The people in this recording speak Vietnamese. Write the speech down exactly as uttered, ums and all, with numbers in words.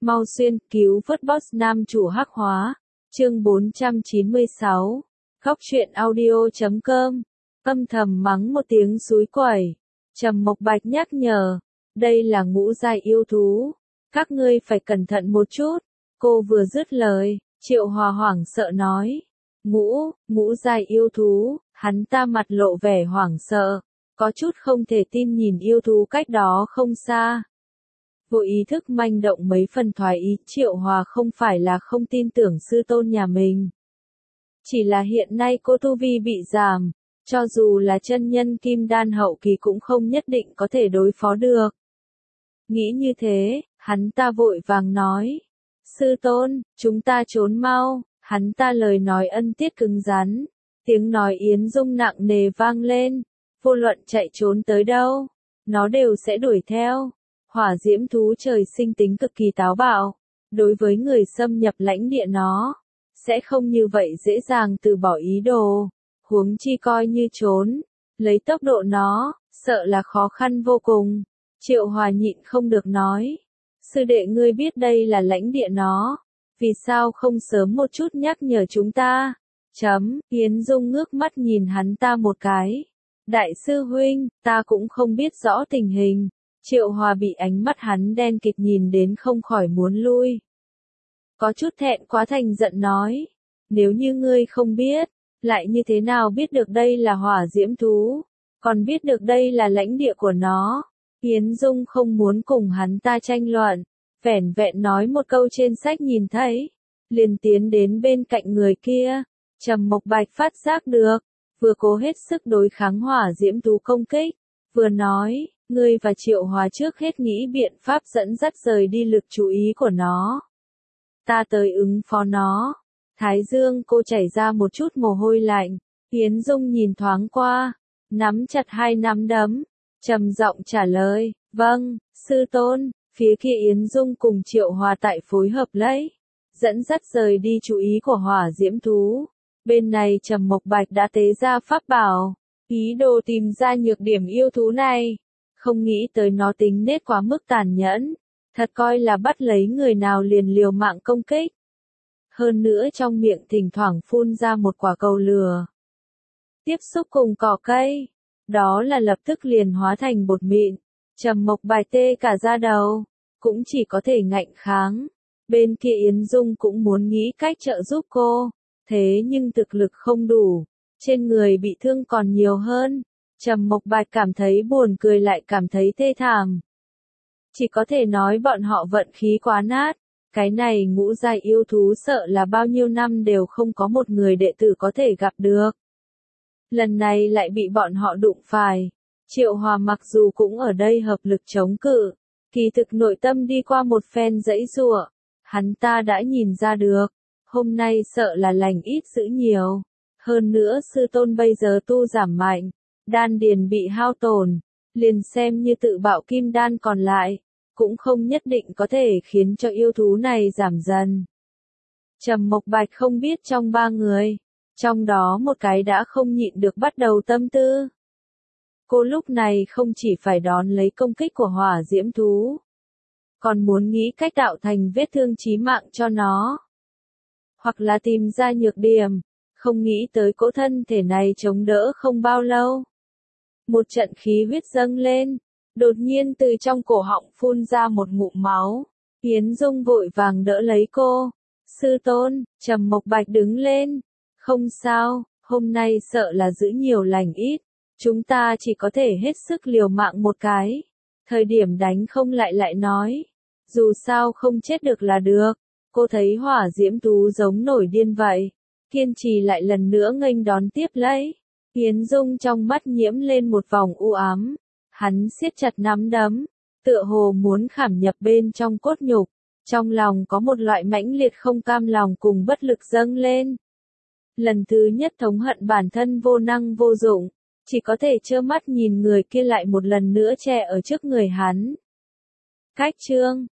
Mau xuyên, cứu vớt boss nam chủ hắc hóa. Chương bốn trăm chín mươi sáu. Góc truyện audio chấm com. Âm thầm mắng một tiếng xúi quẩy. Trầm Mộc Bạch nhắc nhở. Đây là ngũ giai yêu thú. Các ngươi phải cẩn thận một chút. Cô vừa dứt lời, Triệu Hòa hoảng sợ nói. Ngũ, ngũ giai yêu thú, hắn ta mặt lộ vẻ hoảng sợ. Có chút không thể tin nhìn yêu thú cách đó không xa. Vô ý thức manh động mấy phần thoái ý, Triệu Hòa không phải là không tin tưởng sư tôn nhà mình. Chỉ là hiện nay cô tu vi bị giảm, cho dù là chân nhân kim đan hậu kỳ cũng không nhất định có thể đối phó được. Nghĩ như thế, hắn ta vội vàng nói. Sư tôn, chúng ta trốn mau, hắn ta lời nói ân tiết cứng rắn. Tiếng nói Yến Dung nặng nề vang lên, vô luận chạy trốn tới đâu, nó đều sẽ đuổi theo. Hỏa diễm thú trời sinh tính cực kỳ táo bạo, đối với người xâm nhập lãnh địa nó, sẽ không như vậy dễ dàng từ bỏ ý đồ, huống chi coi như trốn, lấy tốc độ nó, sợ là khó khăn vô cùng. Triệu Hòa nhịn không được nói, sư đệ ngươi biết đây là lãnh địa nó, vì sao không sớm một chút nhắc nhở chúng ta? Chấm, Yến Dung ngước mắt nhìn hắn ta một cái. Đại sư huynh, ta cũng không biết rõ tình hình. Triệu Hòa bị ánh mắt hắn đen kịt nhìn đến không khỏi muốn lui. Có chút thẹn quá thành giận nói. Nếu như ngươi không biết, lại như thế nào biết được đây là hỏa diễm thú, còn biết được đây là lãnh địa của nó. Yến Dung không muốn cùng hắn ta tranh luận, vẻn vẹn nói một câu trên sách nhìn thấy, liền tiến đến bên cạnh người kia. Trầm Mộc Bạch phát giác được, vừa cố hết sức đối kháng hỏa diễm thú công kích, vừa nói, ngươi và Triệu Hòa trước hết nghĩ biện pháp dẫn dắt rời đi lực chú ý của nó. Ta tới ứng phó nó. Thái dương cô chảy ra một chút mồ hôi lạnh, Yến Dung nhìn thoáng qua, nắm chặt hai nắm đấm, trầm giọng trả lời, vâng, sư tôn. Phía kia Yến Dung cùng Triệu Hòa tại phối hợp lấy, dẫn dắt rời đi chú ý của hỏa diễm thú. Bên này Trầm Mộc Bạch đã tế ra pháp bảo, ý đồ tìm ra nhược điểm yêu thú này. Không nghĩ tới nó tính nết quá mức tàn nhẫn, thật coi là bắt lấy người nào liền liều mạng công kích. Hơn nữa trong miệng thỉnh thoảng phun ra một quả cầu lửa. Tiếp xúc cùng cỏ cây, đó là lập tức liền hóa thành bột mịn. Trầm Mộc Bạch tê cả da đầu, cũng chỉ có thể ngạnh kháng. Bên kia Yến Dung cũng muốn nghĩ cách trợ giúp cô, thế nhưng thực lực không đủ, trên người bị thương còn nhiều hơn. Trầm Mộc Bạch cảm thấy buồn cười lại cảm thấy thê thảm. Chỉ có thể nói bọn họ vận khí quá nát, cái này ngũ giai yêu thú sợ là bao nhiêu năm đều không có một người đệ tử có thể gặp được. Lần này lại bị bọn họ đụng phải. Triệu Hòa mặc dù cũng ở đây hợp lực chống cự, kỳ thực nội tâm đi qua một phen dãy giụa, hắn ta đã nhìn ra được, hôm nay sợ là lành ít dữ nhiều. Hơn nữa sư tôn bây giờ tu giảm mạnh, đan điền bị hao tổn, liền xem như tự bạo kim đan còn lại, cũng không nhất định có thể khiến cho yêu thú này giảm dần. Trầm Mộc Bạch không biết trong ba người, trong đó một cái đã không nhịn được bắt đầu tâm tư. Cô lúc này không chỉ phải đón lấy công kích của hỏa diễm thú, còn muốn nghĩ cách tạo thành vết thương chí mạng cho nó, hoặc là tìm ra nhược điểm. Không nghĩ tới cỗ thân thể này chống đỡ không bao lâu. Một trận khí huyết dâng lên, đột nhiên từ trong cổ họng phun ra một ngụm máu. Yến Dung vội vàng đỡ lấy cô. Sư tôn, Trầm Mộc Bạch đứng lên. Không sao, hôm nay sợ là giữ nhiều lành ít. Chúng ta chỉ có thể hết sức liều mạng một cái. Thời điểm đánh không lại lại nói. Dù sao không chết được là được. Cô thấy hỏa diễm thú giống nổi điên vậy. Kiên trì lại lần nữa nghênh đón tiếp lấy. Yến Dung trong mắt nhiễm lên một vòng u ám. Hắn siết chặt nắm đấm, tựa hồ muốn khảm nhập bên trong cốt nhục. Trong lòng có một loại mãnh liệt không cam lòng cùng bất lực dâng lên. Lần thứ nhất thống hận bản thân vô năng vô dụng, chỉ có thể trơ mắt nhìn người kia lại một lần nữa che ở trước người hắn. Cách chương